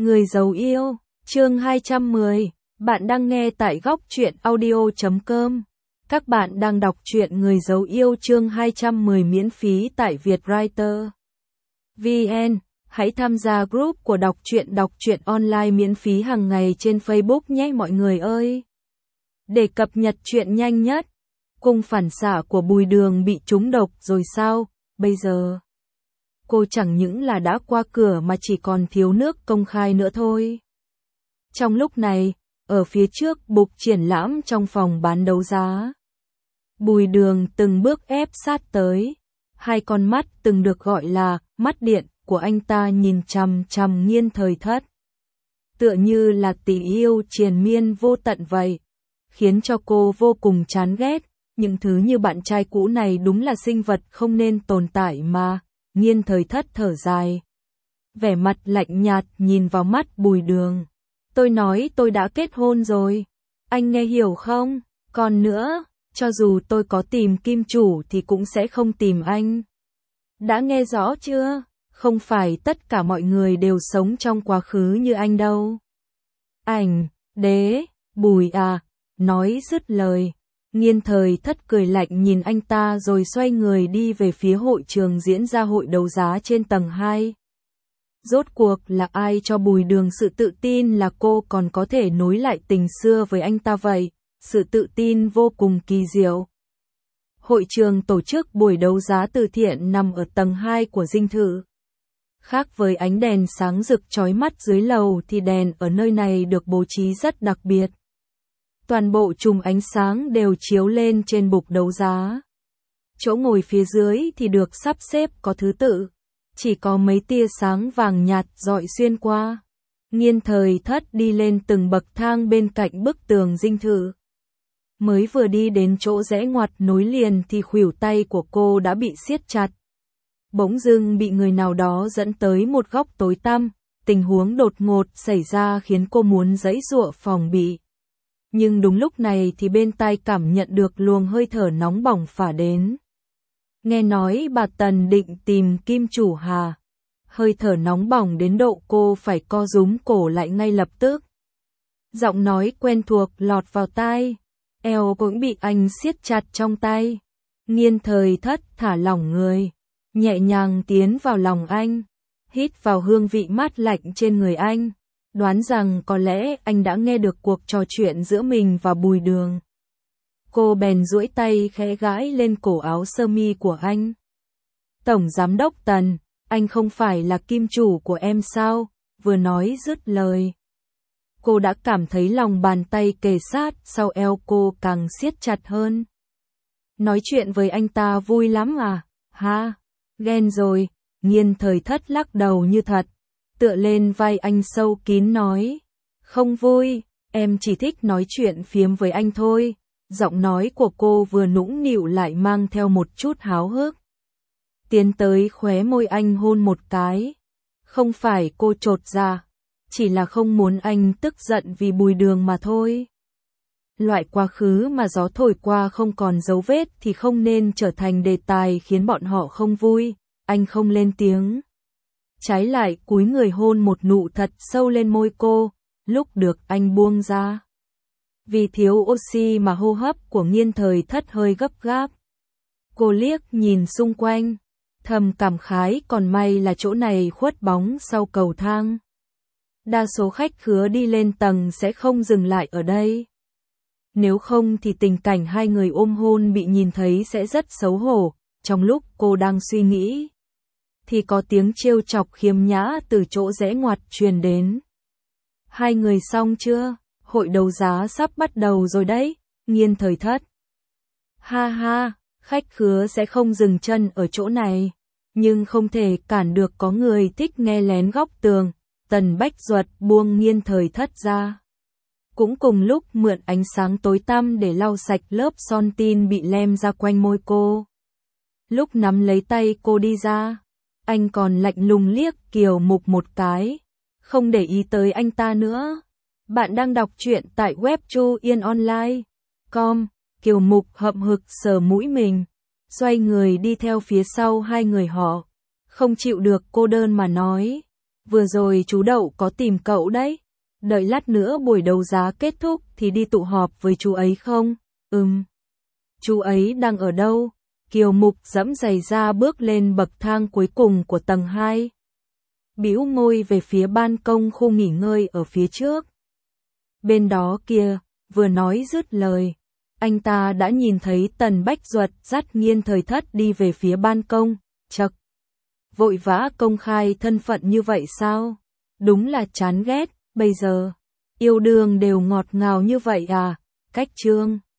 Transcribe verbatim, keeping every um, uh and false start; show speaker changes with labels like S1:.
S1: Người giàu yêu, chương hai trăm mười. Bạn đang nghe tại góc truyện audio chấm com. Các bạn đang đọc truyện Người giàu yêu chương hai trăm mười miễn phí tại Vietwriter. vê en. Hãy tham gia group của đọc truyện đọc truyện online miễn phí hàng ngày trên Facebook nhé mọi người ơi. Để cập nhật truyện nhanh nhất. Cung phản xạ của Bùi Đường bị trúng độc rồi sao, bây giờ? Cô chẳng những là đã qua cửa mà chỉ còn thiếu nước công khai nữa thôi. Trong lúc này, ở phía trước bục triển lãm trong phòng bán đấu giá, Bùi Đường từng bước ép sát tới. Hai con mắt từng được gọi là mắt điện của anh ta nhìn chằm chằm Nghiên Thời Thất. Tựa như là tình yêu triền miên vô tận vậy, khiến cho cô vô cùng chán ghét. Những thứ như bạn trai cũ này đúng là sinh vật không nên tồn tại mà. Nghiên Thời Thất thở dài, vẻ mặt lạnh nhạt nhìn vào mắt Bùi Đường. Tôi nói tôi đã kết hôn rồi, anh nghe hiểu không? Còn nữa, cho dù tôi có tìm kim chủ thì cũng sẽ không tìm anh. Đã nghe rõ chưa? Không phải tất cả mọi người đều sống trong quá khứ như anh đâu. Ảnh, đế, Bùi à, nói dứt lời. Nghiên Thời Thất cười lạnh nhìn anh ta rồi xoay người đi về phía hội trường diễn ra hội đấu giá trên tầng hai. Rốt cuộc là ai cho Bùi Đường sự tự tin là cô còn có thể nối lại tình xưa với anh ta vậy? Sự tự tin vô cùng kỳ diệu. Hội trường tổ chức buổi đấu giá từ thiện nằm ở tầng hai của dinh thự. Khác với ánh đèn sáng rực chói mắt dưới lầu thì đèn ở nơi này được bố trí rất đặc biệt. Toàn bộ chùm ánh sáng đều chiếu lên trên bục đấu giá. Chỗ ngồi phía dưới thì được sắp xếp có thứ tự. Chỉ có mấy tia sáng vàng nhạt rọi xuyên qua. Nghiên Thời Thất đi lên từng bậc thang bên cạnh bức tường dinh thự. Mới vừa đi đến chỗ rẽ ngoặt nối liền thì khuỷu tay của cô đã bị siết chặt. Bỗng dưng bị người nào đó dẫn tới một góc tối tăm. Tình huống đột ngột xảy ra khiến cô muốn giãy giụa phòng bị. Nhưng đúng lúc này thì bên tai cảm nhận được luồng hơi thở nóng bỏng phả đến. Nghe nói bà Tần định tìm kim chủ hà. Hơi thở nóng bỏng đến độ cô phải co rúm cổ lại ngay lập tức. Giọng nói quen thuộc lọt vào tai. Eo cũng bị anh siết chặt trong tay. Nghiên Thời Thất thả lỏng người. Nhẹ nhàng tiến vào lòng anh. Hít vào hương vị mát lạnh trên người anh. Đoán rằng có lẽ anh đã nghe được cuộc trò chuyện giữa mình và Bùi Đường. Cô bèn duỗi tay khẽ gãi lên cổ áo sơ mi của anh. Tổng giám đốc Tần, anh không phải là kim chủ của em sao? Vừa nói dứt lời. Cô đã cảm thấy lòng bàn tay kề sát sau eo cô càng siết chặt hơn. Nói chuyện với anh ta vui lắm à? Ha, ghen rồi. Nghiên Thời Thất lắc đầu như thật. Tựa lên vai anh sâu kín nói. Không vui, em chỉ thích nói chuyện phiếm với anh thôi. Giọng nói của cô vừa nũng nịu lại mang theo một chút háo hức. Tiến tới khóe môi anh hôn một cái. Không phải cô chột dạ, chỉ là không muốn anh tức giận vì Bùi Đường mà thôi. Loại quá khứ mà gió thổi qua không còn dấu vết thì không nên trở thành đề tài khiến bọn họ không vui. Anh không lên tiếng. Trái lại cúi người hôn một nụ thật sâu lên môi cô, lúc được anh buông ra. Vì thiếu oxy mà hô hấp của Nghiên Thời Thất hơi gấp gáp. Cô liếc nhìn xung quanh, thầm cảm khái còn may là chỗ này khuất bóng sau cầu thang. Đa số khách khứa đi lên tầng sẽ không dừng lại ở đây. Nếu không thì tình cảnh hai người ôm hôn bị nhìn thấy sẽ rất xấu hổ. Trong lúc cô đang suy nghĩ, thì có tiếng trêu chọc khiếm nhã từ chỗ rẽ ngoặt truyền đến. Hai người xong chưa? Hội đấu giá sắp bắt đầu rồi đấy, Nghiên Thời Thất. Ha ha, khách khứa sẽ không dừng chân ở chỗ này, nhưng không thể cản được có người thích nghe lén góc tường. Tần Bách Duật buông Nghiên Thời Thất ra. Cũng cùng lúc mượn ánh sáng tối tăm để lau sạch lớp son tin bị lem ra quanh môi cô. Lúc nắm lấy tay cô đi ra, anh còn lạnh lùng liếc Kiều Mục một cái, không để ý tới anh ta nữa. Bạn đang đọc truyện tại web chu yên online chấm com. Kiều Mục hậm hực sờ mũi mình, xoay người đi theo phía sau hai người họ. Không chịu được cô đơn mà nói. Vừa rồi chú Đậu có tìm cậu đấy. Đợi lát nữa buổi đấu giá kết thúc thì đi tụ họp với chú ấy không? Ừm. Chú ấy đang ở đâu? Kiều Mục giẫm giày ra bước lên bậc thang cuối cùng của tầng hai. Bĩu môi về phía ban công khu nghỉ ngơi ở phía trước. Bên đó kia, vừa nói dứt lời, anh ta đã nhìn thấy Tần Bách Duật dắt Nghiên Thời Thất đi về phía ban công, chậc. Vội vã công khai thân phận như vậy sao? Đúng là chán ghét, bây giờ, yêu đương đều ngọt ngào như vậy à? Cách chương